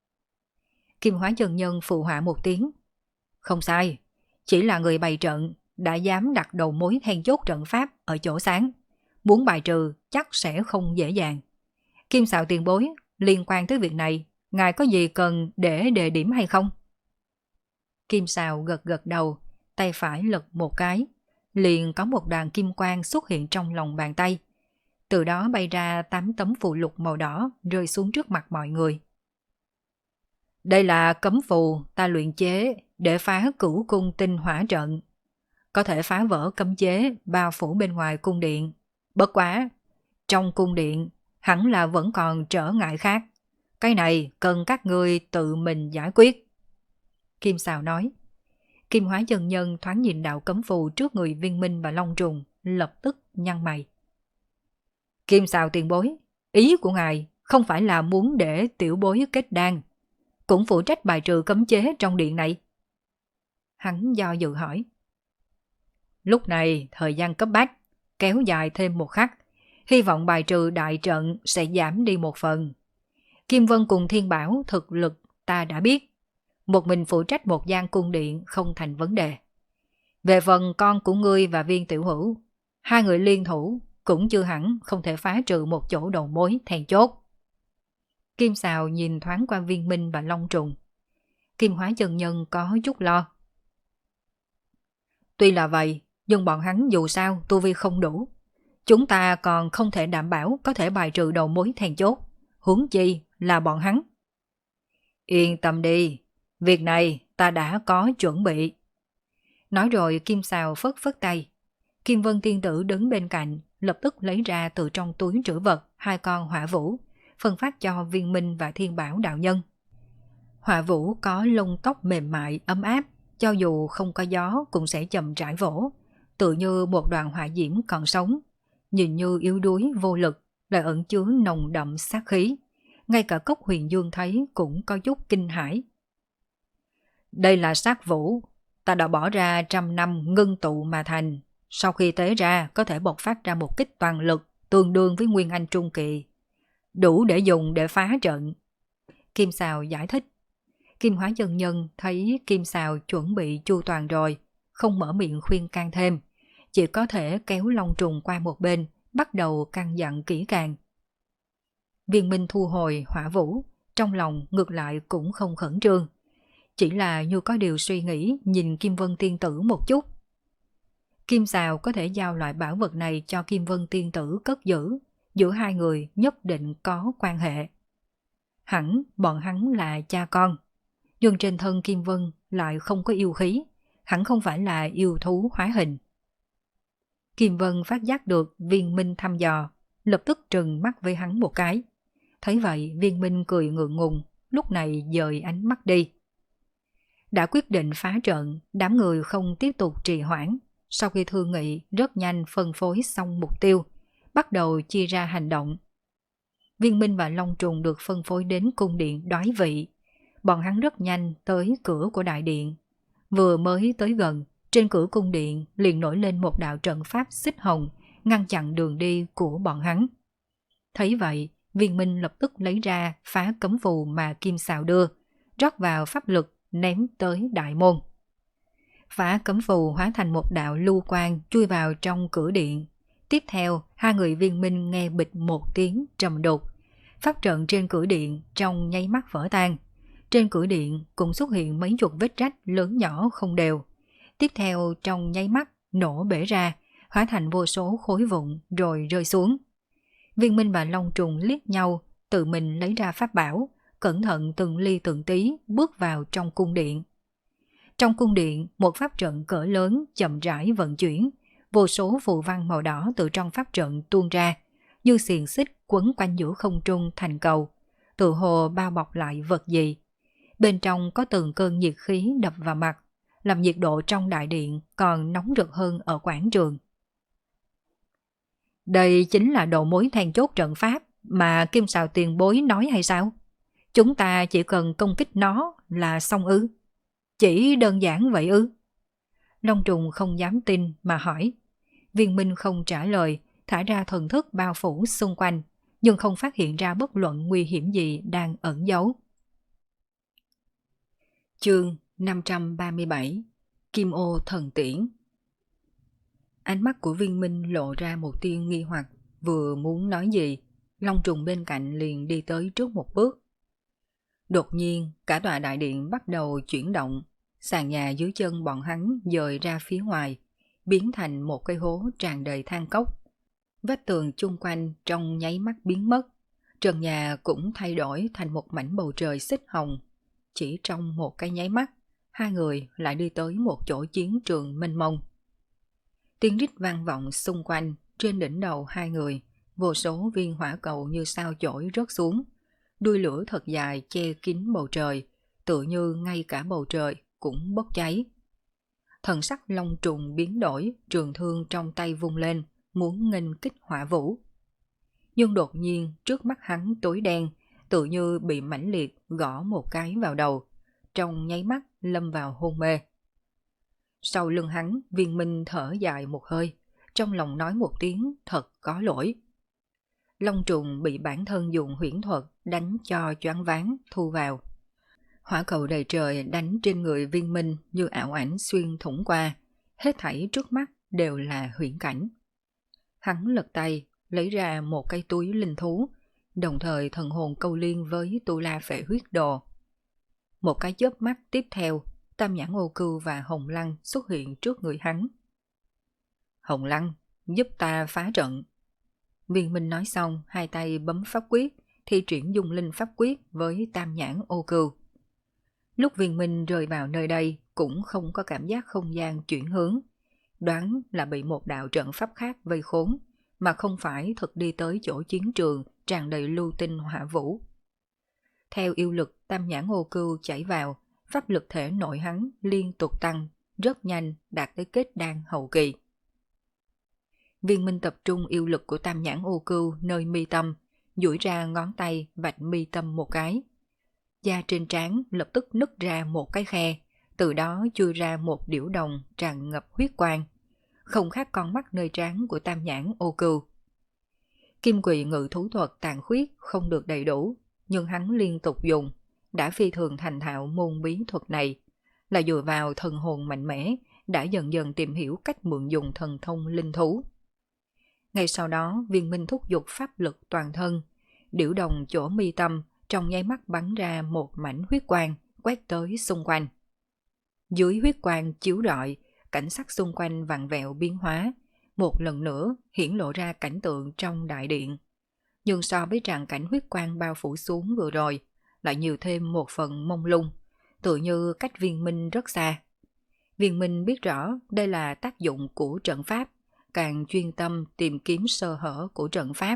Kim Hóa chân nhân phụ họa một tiếng. Không sai, chỉ là người bày trận đã dám đặt đầu mối then chốt trận pháp ở chỗ sáng. Muốn bài trừ chắc sẽ không dễ dàng. Kim Sào tiền bối, liên quan tới việc này, ngài có gì cần để đề điểm hay không? Kim Sào gật gật đầu, tay phải lật một cái, liền có một đoàn kim quang xuất hiện trong lòng bàn tay. Từ đó bay ra 8 tấm phù lục màu đỏ rơi xuống trước mặt mọi người. Đây là cấm phù ta luyện chế để phá cửu cung tinh hỏa trận. Có thể phá vỡ cấm chế bao phủ bên ngoài cung điện. Bất quá, trong cung điện hẳn là vẫn còn trở ngại khác. Cái này cần các ngươi tự mình giải quyết. Kim Sào nói. Kim Hóa chân nhân thoáng nhìn đạo cấm phù trước người Viên Minh và Long Trùng, lập tức nhăn mày. Kim Sào tiền bối, ý của ngài không phải là muốn để tiểu bối kết đan, cũng phụ trách bài trừ cấm chế trong điện này? Hắn do dự hỏi. Lúc này thời gian cấp bách, kéo dài thêm một khắc, hy vọng bài trừ đại trận sẽ giảm đi một phần. Kim Vân cùng Thiên Bảo thực lực ta đã biết, một mình phụ trách một gian cung điện không thành vấn đề. Về phần con của ngươi và Viên tiểu hữu, hai người liên thủ cũng chưa hẳn không thể phá trừ một chỗ đầu mối then chốt. Kim Sào nhìn thoáng qua Viên Minh và Long Trùng. Kim Hóa chân nhân có chút lo. Tuy là vậy, nhưng bọn hắn dù sao tu vi không đủ. Chúng ta còn không thể đảm bảo có thể bài trừ đầu mối then chốt, huống chi là bọn hắn. Yên tâm đi, việc này ta đã có chuẩn bị. Nói rồi Kim Sào phất phất tay. Kim Vân tiên tử đứng bên cạnh, lập tức lấy ra từ trong túi trữ vật 2 con hỏa vũ, phân phát cho Viên Minh và Thiên Bảo đạo nhân. Hỏa vũ có lông tóc mềm mại, ấm áp, cho dù không có gió cũng sẽ chậm rãi vỗ, tự như một đoàn hỏa diễm còn sống, nhìn như yếu đuối vô lực, lại ẩn chứa nồng đậm sát khí. Ngay cả Cốc Huyền Dương thấy cũng có chút kinh hãi. Đây là sát vũ, ta đã bỏ ra 100 năm ngưng tụ mà thành. Sau khi tế ra có thể bộc phát ra một kích toàn lực tương đương với Nguyên Anh Trung Kỳ. Đủ để dùng để phá trận. Kim Sào giải thích. Kim Hóa chân nhân thấy Kim Sào chuẩn bị chu toàn rồi, không mở miệng khuyên can thêm. Chỉ có thể kéo Long Trùng qua một bên, bắt đầu căn dặn kỹ càng. Viên Minh thu hồi hỏa vũ, trong lòng ngược lại cũng không khẩn trương. Chỉ là như có điều suy nghĩ nhìn Kim Vân tiên tử một chút. Kim Sào có thể giao loại bảo vật này cho Kim Vân tiên tử cất giữ, giữa hai người nhất định có quan hệ. Hẳn bọn hắn là cha con, nhưng trên thân Kim Vân lại không có yêu khí, hẳn không phải là yêu thú hóa hình. Kim Vân phát giác được Viên Minh thăm dò, lập tức trừng mắt với hắn một cái. Thấy vậy Viên Minh cười ngượng ngùng, lúc này dời ánh mắt đi. Đã quyết định phá trận, đám người không tiếp tục trì hoãn. Sau khi thương nghị rất nhanh phân phối xong mục tiêu, bắt đầu chia ra hành động. Viên Minh và Long Trùng được phân phối đến cung điện Đoái Vị. Bọn hắn rất nhanh tới cửa của đại điện. Vừa mới tới gần, trên cửa cung điện liền nổi lên một đạo trận pháp xích hồng, ngăn chặn đường đi của bọn hắn. Thấy vậy, Viên Minh lập tức lấy ra phá cấm phù mà Kim Sào đưa, rót vào pháp lực ném tới đại môn. Phá cấm phù hóa thành một đạo lưu quang chui vào trong cửa điện. Tiếp theo, hai người Viên Minh nghe bịch một tiếng trầm đục. Pháp trận trên cửa điện trong nháy mắt vỡ tan. Trên cửa điện cũng xuất hiện mấy chục vết rách lớn nhỏ không đều. Tiếp theo trong nháy mắt nổ bể ra, hóa thành vô số khối vụn rồi rơi xuống. Viên Minh và Long Trùng liếc nhau, tự mình lấy ra pháp bảo, cẩn thận từng ly từng tí bước vào trong cung điện. Trong cung điện, một pháp trận cỡ lớn chậm rãi vận chuyển, vô số phù văn màu đỏ từ trong pháp trận tuôn ra, như xiềng xích quấn quanh giữa không trung thành cầu, tự hồ bao bọc lại vật gì. Bên trong có từng cơn nhiệt khí đập vào mặt, làm nhiệt độ trong đại điện còn nóng rực hơn ở quảng trường. Đây chính là đầu mối then chốt trận pháp mà Kim Sào tiền bối nói hay sao? Chúng ta chỉ cần công kích nó là xong ư? Chỉ đơn giản vậy ư? Long Trùng không dám tin mà hỏi. Viên Minh không trả lời, thả ra thần thức bao phủ xung quanh, nhưng không phát hiện ra bất luận nguy hiểm gì đang ẩn giấu. Chương 537 Kim ô thần tiễn. Ánh mắt của Viên Minh lộ ra một tia nghi hoặc, vừa muốn nói gì, Long Trùng bên cạnh liền đi tới trước một bước. Đột nhiên, cả tòa đại điện bắt đầu chuyển động, sàn nhà dưới chân bọn hắn dời ra phía ngoài, biến thành một cái hố tràn đầy than cốc. Vách tường chung quanh trong nháy mắt biến mất, trần nhà cũng thay đổi thành một mảnh bầu trời xích hồng. Chỉ trong một cái nháy mắt, hai người lại đi tới một chỗ chiến trường mênh mông. Tiếng rít vang vọng xung quanh, trên đỉnh đầu hai người, vô số viên hỏa cầu như sao chổi rớt xuống. Đuôi lửa thật dài che kín bầu trời, tựa như ngay cả bầu trời cũng bốc cháy. Thần sắc Long Trùng biến đổi, trường thương trong tay vung lên, muốn nghênh kích hỏa vũ. Nhưng đột nhiên trước mắt hắn tối đen, tựa như bị mãnh liệt gõ một cái vào đầu, trong nháy mắt lâm vào hôn mê. Sau lưng hắn, Viên Minh thở dài một hơi, trong lòng nói một tiếng thật có lỗi. Long Trùng bị bản thân dùng huyễn thuật đánh cho choáng váng thu vào. Hỏa cầu đầy trời đánh trên người Viên Minh như ảo ảnh xuyên thủng qua, hết thảy trước mắt đều là huyễn cảnh. Hắn lật tay, lấy ra một cái túi linh thú, đồng thời thần hồn câu liên với Tu La Phệ Huyết Đồ. Một cái chớp mắt tiếp theo, Tam Nhãn Ô Cưu và Hồng Lăng xuất hiện trước người hắn. Hồng Lăng, giúp ta phá trận. Viên Minh nói xong, hai tay bấm pháp quyết, thi triển dung linh pháp quyết với Tam Nhãn Ô Cưu. Lúc Viên Minh rơi vào nơi đây cũng không có cảm giác không gian chuyển hướng, đoán là bị một đạo trận pháp khác vây khốn, mà không phải thực đi tới chỗ chiến trường tràn đầy lưu tinh hỏa vũ. Theo yêu lực Tam Nhãn Ô Cưu chảy vào, pháp lực thể nội hắn liên tục tăng, rất nhanh đạt tới kết đan hậu kỳ. Viên Minh tập trung yêu lực của Tam Nhãn Ô Cưu nơi mi tâm, duỗi ra ngón tay vạch mi tâm một cái. Da trên trán lập tức nứt ra một cái khe, từ đó chui ra một điểu đồng tràn ngập huyết quang, không khác con mắt nơi trán của Tam Nhãn Ô Cưu. Kim Quỳ Ngự Thú Thuật tàn khuyết không được đầy đủ, nhưng hắn liên tục dùng, đã phi thường thành thạo môn bí thuật này, là dựa vào thần hồn mạnh mẽ, đã dần dần tìm hiểu cách mượn dùng thần thông linh thú. Ngay sau đó, Viên Minh thúc giục pháp lực toàn thân, điểu đồng chỗ mi tâm trong nháy mắt bắn ra một mảnh huyết quang quét tới xung quanh. Dưới huyết quang chiếu rọi, cảnh sắc xung quanh vặn vẹo biến hóa, một lần nữa hiển lộ ra cảnh tượng trong đại điện. Nhưng so với tràng cảnh huyết quang bao phủ xuống vừa rồi, lại nhiều thêm một phần mông lung, tựa như cách Viên Minh rất xa. Viên Minh biết rõ đây là tác dụng của trận pháp, càng chuyên tâm tìm kiếm sơ hở của trận pháp.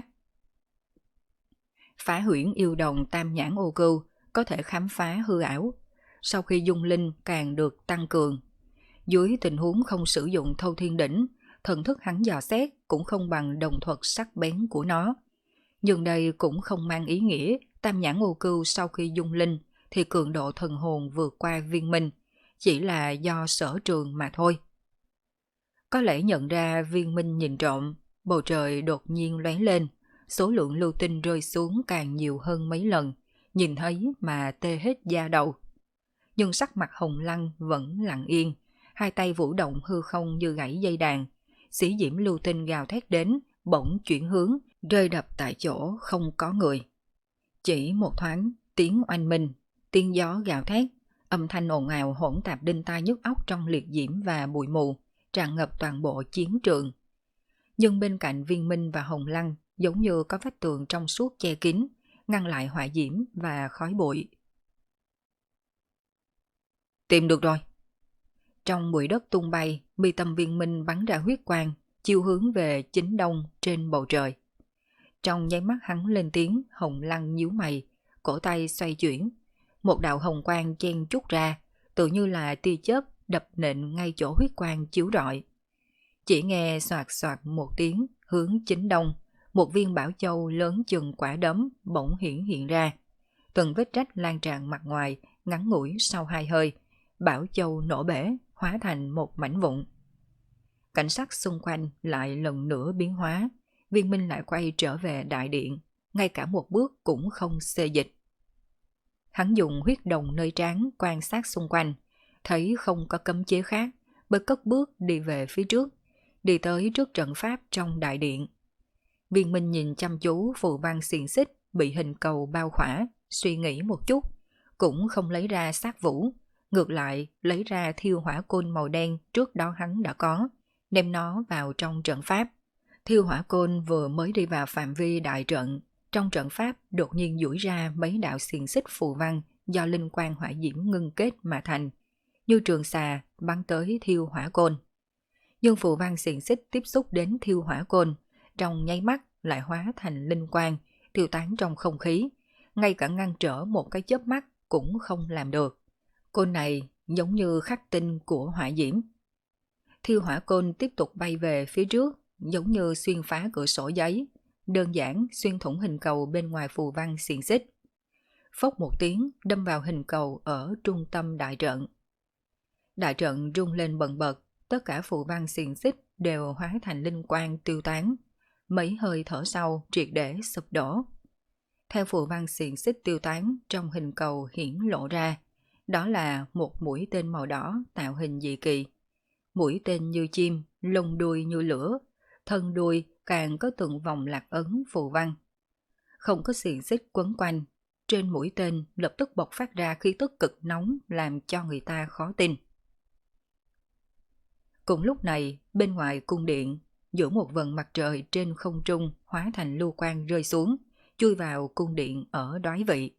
Phá huyễn yêu đồng Tam Nhãn Ô Cưu có thể khám phá hư ảo, sau khi dung linh càng được tăng cường. Dưới tình huống không sử dụng Thâu Thiên Đỉnh, thần thức hắn dò xét cũng không bằng đồng thuật sắc bén của nó. Nhưng đây cũng không mang ý nghĩa Tam Nhãn Ô Cưu sau khi dung linh thì cường độ thần hồn vượt qua Viên Minh, chỉ là do sở trường mà thôi. Có lẽ nhận ra Viên Minh nhìn trộm, bầu trời đột nhiên lóe lên, số lượng lưu tinh rơi xuống càng nhiều hơn mấy lần, nhìn thấy mà tê hết da đầu. Nhưng sắc mặt Hồng Lăng vẫn lặng yên, hai tay vũ động hư không như gãy dây đàn, xỉ diễm lưu tinh gào thét đến, bỗng chuyển hướng, rơi đập tại chỗ không có người. Chỉ một thoáng, tiếng oanh minh, Tiếng gió gào thét, âm thanh ồn ào hỗn tạp đinh tai nhức óc trong liệt diễm và bụi mù, tràn ngập toàn bộ chiến trường. Nhưng bên cạnh Viên Minh và Hồng Lăng giống như có vách tường trong suốt che kín, ngăn lại hỏa diễm và khói bụi. Tìm được rồi. Trong bụi đất tung bay, mi tâm Viên Minh bắn ra huyết quang, chiêu hướng về chính đông trên bầu trời. Trong nháy mắt hắn lên tiếng, Hồng Lăng nhíu mày, cổ tay xoay chuyển. Một đạo hồng quang chen chút ra, tự như là tia chớp đập nện ngay chỗ huyết quang chiếu rọi. Chỉ nghe xoạt xoạt một tiếng, hướng chính đông, một viên bảo châu lớn chừng quả đấm bỗng hiện ra. Từng vết rách lan tràn mặt ngoài, ngắn ngủi sau 2 hơi, bảo châu nổ bể, hóa thành một mảnh vụn. Cảnh sắc xung quanh lại lần nữa biến hóa, Viên Minh lại quay trở về đại điện, ngay cả một bước cũng không xê dịch. Hắn dùng huyết đồng nơi trán quan sát xung quanh, thấy không có cấm chế khác, bớt cất bước đi về phía trước, đi tới trước trận pháp trong đại điện. Viên Minh nhìn chăm chú phù văn xiềng xích bị hình cầu bao khỏa, suy nghĩ một chút, cũng không lấy ra sát vũ, ngược lại lấy ra thiêu hỏa côn màu đen trước đó hắn đã có, đem nó vào trong trận pháp. Thiêu hỏa côn vừa mới đi vào phạm vi đại trận, trong trận pháp đột nhiên duỗi ra mấy đạo xiềng xích phù văn do linh quang hỏa diễm ngưng kết mà thành, như trường xà bắn tới thiêu hỏa côn. Nhưng phù văn xiềng xích tiếp xúc đến thiêu hỏa côn, trong nháy mắt lại hóa thành linh quang, tiêu tán trong không khí, ngay cả ngăn trở một cái chớp mắt cũng không làm được. Côn này giống như khắc tinh của hỏa diễm. Thiêu hỏa côn tiếp tục bay về phía trước, giống như xuyên phá cửa sổ giấy, đơn giản xuyên thủng hình cầu bên ngoài phù văn xiềng xích. Phốc một tiếng đâm vào hình cầu ở trung tâm đại trận. Đại trận rung lên bần bật, tất cả phù văn xiềng xích đều hóa thành linh quang tiêu tán. Mấy hơi thở sau triệt để sụp đổ. Theo phù văn xiềng xích tiêu tán, trong hình cầu hiển lộ ra, đó là một mũi tên màu đỏ tạo hình dị kỳ. Mũi tên như chim, lông đuôi như lửa, thân đuôi càng có từng vòng lạc ấn phù văn. Không có xiềng xích quấn quanh, trên mũi tên lập tức bộc phát ra khí tức cực nóng làm cho người ta khó tin. Cùng lúc này, bên ngoài cung điện, giữa một vầng mặt trời trên không trung hóa thành lưu quang rơi xuống, chui vào cung điện ở đoái vị.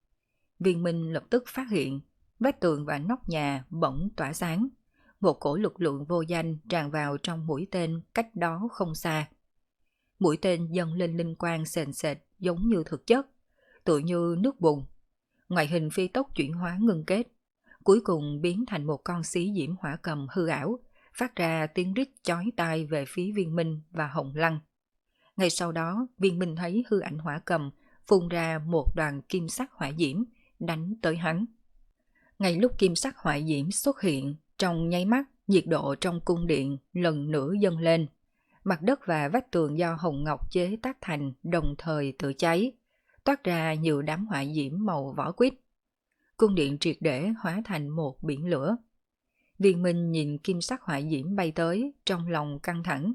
Viên Minh lập tức phát hiện, vách tường và nóc nhà bỗng tỏa sáng, một cổ lực lượng vô danh tràn vào trong mũi tên cách đó không xa. Mũi tên dâng lên linh quang sền sệt giống như thực chất, tựa như nước bùn. Ngoại hình phi tốc chuyển hóa ngưng kết, cuối cùng biến thành một con xí diễm hỏa cầm hư ảo, phát ra tiếng rít chói tai về phía Viên Minh và Hồng Lăng. Ngay sau đó, Viên Minh thấy hư ảnh hỏa cầm phun ra một đoàn kim sắc hỏa diễm đánh tới hắn. Ngay lúc kim sắc hỏa diễm xuất hiện, trong nháy mắt, nhiệt độ trong cung điện lần nữa dâng lên. Mặt đất và vách tường do hồng ngọc chế tác thành đồng thời tự cháy, toát ra nhiều đám hỏa diễm màu vỏ quýt. Cung điện triệt để hóa thành một biển lửa. Viên Minh nhìn kim sắc hỏa diễm bay tới, trong lòng căng thẳng.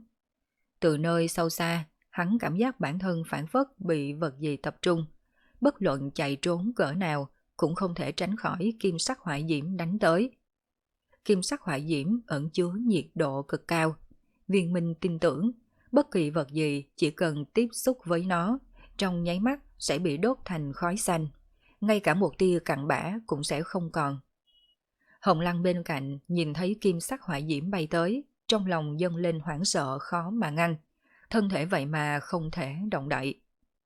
Từ nơi sâu xa, hắn cảm giác bản thân phản phất bị vật gì tập trung. Bất luận chạy trốn cỡ nào, cũng không thể tránh khỏi kim sắc hỏa diễm đánh tới. Kim sắc hỏa diễm ẩn chứa nhiệt độ cực cao. Viên Minh tin tưởng, bất kỳ vật gì chỉ cần tiếp xúc với nó, trong nháy mắt sẽ bị đốt thành khói xanh. Ngay cả một tia cặn bã cũng sẽ không còn. Hồng Lăng bên cạnh nhìn thấy kim sắc hỏa diễm bay tới, trong lòng dâng lên hoảng sợ khó mà ngăn. Thân thể vậy mà không thể động đậy.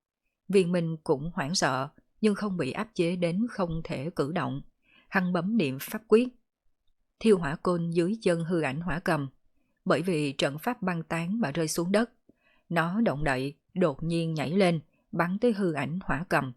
Viên Minh cũng hoảng sợ, nhưng không bị áp chế đến không thể cử động. Hắn bấm niệm pháp quyết. Thiêu hỏa côn dưới chân hư ảnh hỏa cầm. Bởi vì trận pháp băng tán mà rơi xuống đất. Nó động đậy, đột nhiên nhảy lên, bắn tới hư ảnh hỏa cầm.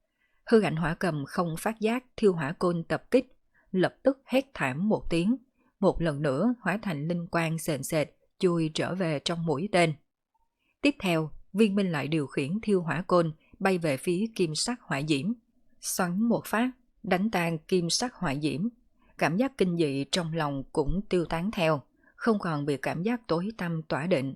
Hư ảnh hỏa cầm không phát giác thiêu hỏa côn tập kích, lập tức hét thảm một tiếng, một lần nữa hóa thành linh quang sền sệt, chui trở về trong mũi tên. Tiếp theo, Viên Minh lại điều khiển thiêu hỏa côn bay về phía kim sắc hỏa diễm. Xoắn một phát, đánh tan kim sắc hỏa diễm. Cảm giác kinh dị trong lòng cũng tiêu tán theo, không còn bị cảm giác tối tăm tỏa định.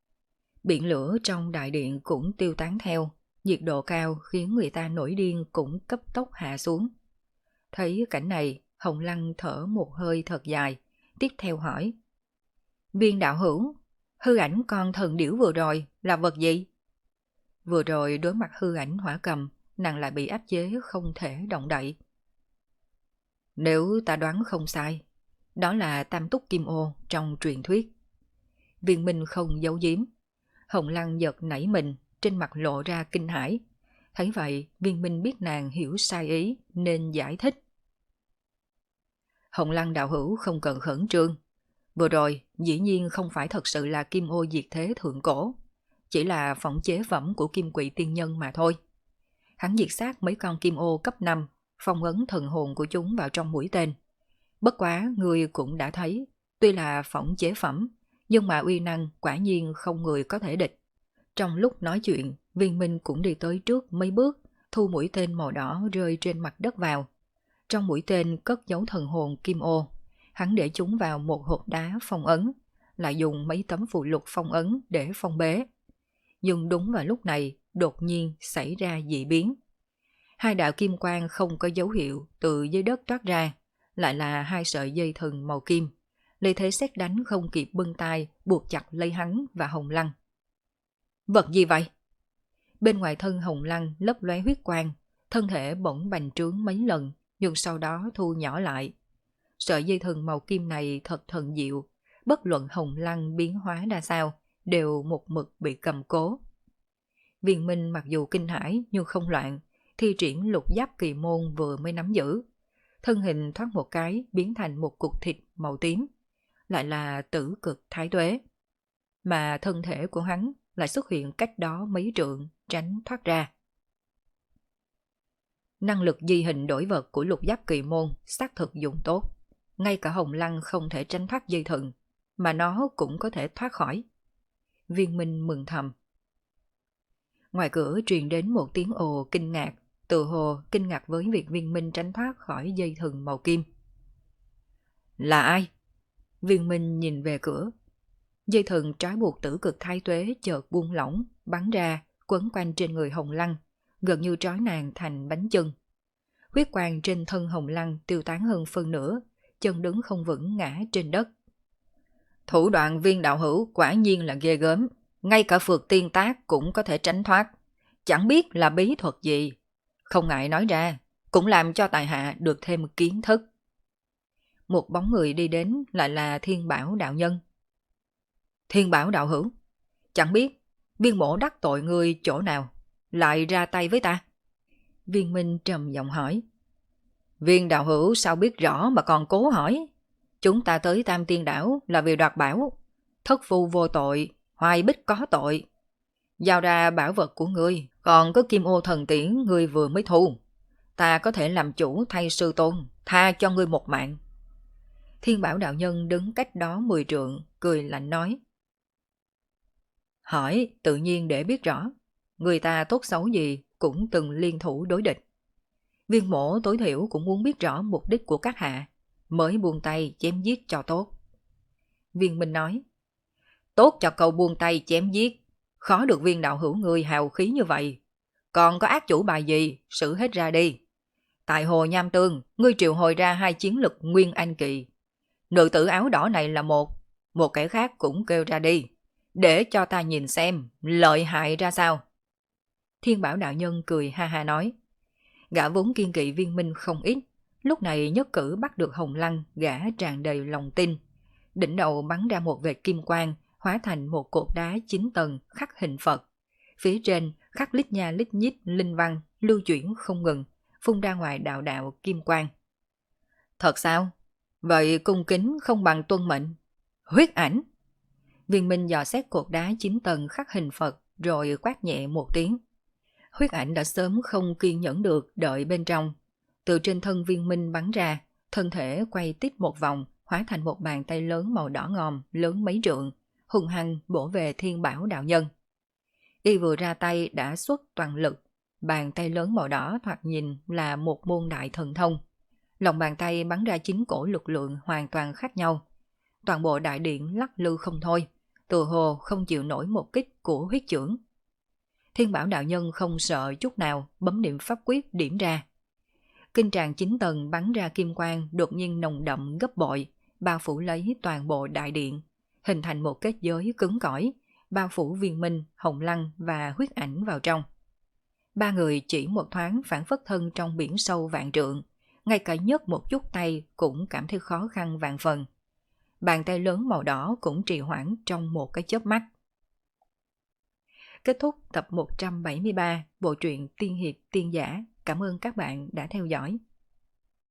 Biển lửa trong đại điện cũng tiêu tán theo, nhiệt độ cao khiến người ta nổi điên cũng cấp tốc hạ xuống. Thấy cảnh này, Hồng Lăng thở một hơi thật dài, tiếp theo hỏi. Viên đạo hữu, hư ảnh con thần điểu vừa rồi là vật gì? Vừa rồi đối mặt hư ảnh hỏa cầm, nàng lại bị áp chế không thể động đậy. Nếu ta đoán không sai, đó là tam túc kim ô trong truyền thuyết. Viên Minh không giấu giếm. Hồng Lăng giật nảy mình, trên mặt lộ ra kinh hãi. Thấy vậy, Viên Minh biết nàng hiểu sai ý nên giải thích. Hồng Lăng đạo hữu không cần khẩn trương. Vừa rồi, dĩ nhiên không phải thật sự là kim ô diệt thế thượng cổ, chỉ là phỏng chế phẩm của kim quỷ tiên nhân mà thôi. Hắn diệt sát mấy con kim ô cấp 5, phong ấn thần hồn của chúng vào trong mũi tên. Bất quá người cũng đã thấy, tuy là phỏng chế phẩm, nhưng mà uy năng quả nhiên không người có thể địch. Trong lúc nói chuyện, Viên Minh cũng đi tới trước mấy bước, thu mũi tên màu đỏ rơi trên mặt đất vào. Trong mũi tên cất giấu thần hồn kim ô. Hắn để chúng vào một hộp đá phong ấn, lại dùng mấy tấm phù lục phong ấn để phong bế. Nhưng đúng vào lúc này, đột nhiên xảy ra dị biến. Hai đạo kim quang không có dấu hiệu từ dưới đất toát ra, lại là hai sợi dây thừng màu kim. Lấy thế xét đánh không kịp bưng tay, buộc chặt lấy hắn và Hồng Lăng. Vật gì vậy? Bên ngoài thân Hồng Lăng lấp lóe huyết quang, thân thể bỗng bành trướng mấy lần, nhưng sau đó thu nhỏ lại. Sợi dây thừng màu kim này thật thần diệu, bất luận Hồng Lăng biến hóa ra sao, đều một mực bị cầm cố. Viên Minh mặc dù kinh hãi nhưng không loạn, thi triển lục giáp kỳ môn vừa mới nắm giữ. Thân hình thoát một cái biến thành một cục thịt màu tím, lại là tử cực thái tuế. Mà thân thể của hắn lại xuất hiện cách đó mấy trượng, tránh thoát ra. Năng lực di hình đổi vật của lục giáp kỳ môn xác thực dùng tốt. Ngay cả Hồng Lăng không thể tránh thoát dây thừng, mà nó cũng có thể thoát khỏi. Viên Minh mừng thầm. Ngoài cửa truyền đến một tiếng ồ kinh ngạc, tự hồ kinh ngạc với việc Viên Minh tránh thoát khỏi dây thừng màu kim. Là ai? Viên Minh nhìn về cửa. Dây thừng trói buộc tử cực thái tuế chợt buông lỏng, bắn ra, quấn quanh trên người Hồng Lăng, gần như trói nàng thành bánh chân. Huyết quang trên thân Hồng Lăng tiêu tán hơn phân nửa, chân đứng không vững ngã trên đất. Thủ đoạn Viên đạo hữu quả nhiên là ghê gớm, ngay cả phược tiên tác cũng có thể tránh thoát. Chẳng biết là bí thuật gì, không ngại nói ra, cũng làm cho tài hạ được thêm kiến thức. Một bóng người đi đến lại là Thiên Bảo đạo nhân. Thiên Bảo đạo hữu, chẳng biết Viên mỗ đắc tội ngươi chỗ nào, lại ra tay với ta? Viên Minh trầm giọng hỏi. Viên đạo hữu sao biết rõ mà còn cố hỏi? Chúng ta tới Tam Tiên Đảo là vì đoạt bảo. Thất phu vô tội, Hoài Bích có tội. Giao ra bảo vật của ngươi, còn có kim ô thần tiễn ngươi vừa mới thu. Ta có thể làm chủ thay sư tôn, tha cho ngươi một mạng. Thiên Bảo đạo nhân đứng cách đó 10 trượng, cười lạnh nói. Hỏi tự nhiên để biết rõ, người ta tốt xấu gì cũng từng liên thủ đối địch. Viên mổ tối thiểu cũng muốn biết rõ mục đích của các hạ, mới buông tay chém giết cho tốt. Viên Minh nói. Tốt cho câu buông tay chém giết, khó được Viên đạo hữu người hào khí như vậy. Còn có ác chủ bài gì, xử hết ra đi. Tại Hồ Nham Tương, ngươi triệu hồi ra 2 chiến lực Nguyên Anh Kỳ. Nữ tử áo đỏ này là một kẻ khác cũng kêu ra đi, để cho ta nhìn xem lợi hại ra sao. Thiên Bảo đạo nhân cười ha ha nói. Gã vốn kiên kỵ Viên Minh không ít, lúc này nhất cử bắt được Hồng Lăng, gã tràn đầy lòng tin. Đỉnh đầu bắn ra một vệt kim quang, hóa thành một cột đá 9 tầng khắc hình Phật. Phía trên khắc lít nha lít nhít linh văn lưu chuyển không ngừng, phun ra ngoài đạo đạo kim quang. Thật sao? Vậy cung kính không bằng tuân mệnh. Huyết ảnh! Viên Minh dò xét cột đá 9 tầng khắc hình Phật rồi quát nhẹ một tiếng. Huyết ảnh đã sớm không kiên nhẫn được đợi bên trong. Từ trên thân Viên Minh bắn ra, thân thể quay tiếp một vòng, hóa thành một bàn tay lớn màu đỏ ngòm, lớn mấy trượng, hung hăng bổ về Thiên Bảo đạo nhân. Y vừa ra tay đã xuất toàn lực, bàn tay lớn màu đỏ thoạt nhìn là một môn đại thần thông. Lòng bàn tay bắn ra 9 cổ lực lượng hoàn toàn khác nhau. Toàn bộ đại điện lắc lư không thôi, tự hồ không chịu nổi một kích của huyết chưởng. Thiên Bảo đạo nhân không sợ chút nào, bấm niệm pháp quyết điểm ra. Kinh tràng 9 tầng bắn ra kim quang đột nhiên nồng đậm gấp bội, bao phủ lấy toàn bộ đại điện, hình thành một kết giới cứng cỏi, bao phủ Viên Minh, Hồng Lăng và huyết ảnh vào trong. Ba người chỉ một thoáng phản phất thân trong biển sâu vạn trượng, ngay cả nhấc một chút tay cũng cảm thấy khó khăn vạn phần. Bàn tay lớn màu đỏ cũng trì hoãn trong một cái chớp mắt. Kết thúc tập 173 bộ truyện Tiên Hiệp Tiên Giả. Cảm ơn các bạn đã theo dõi.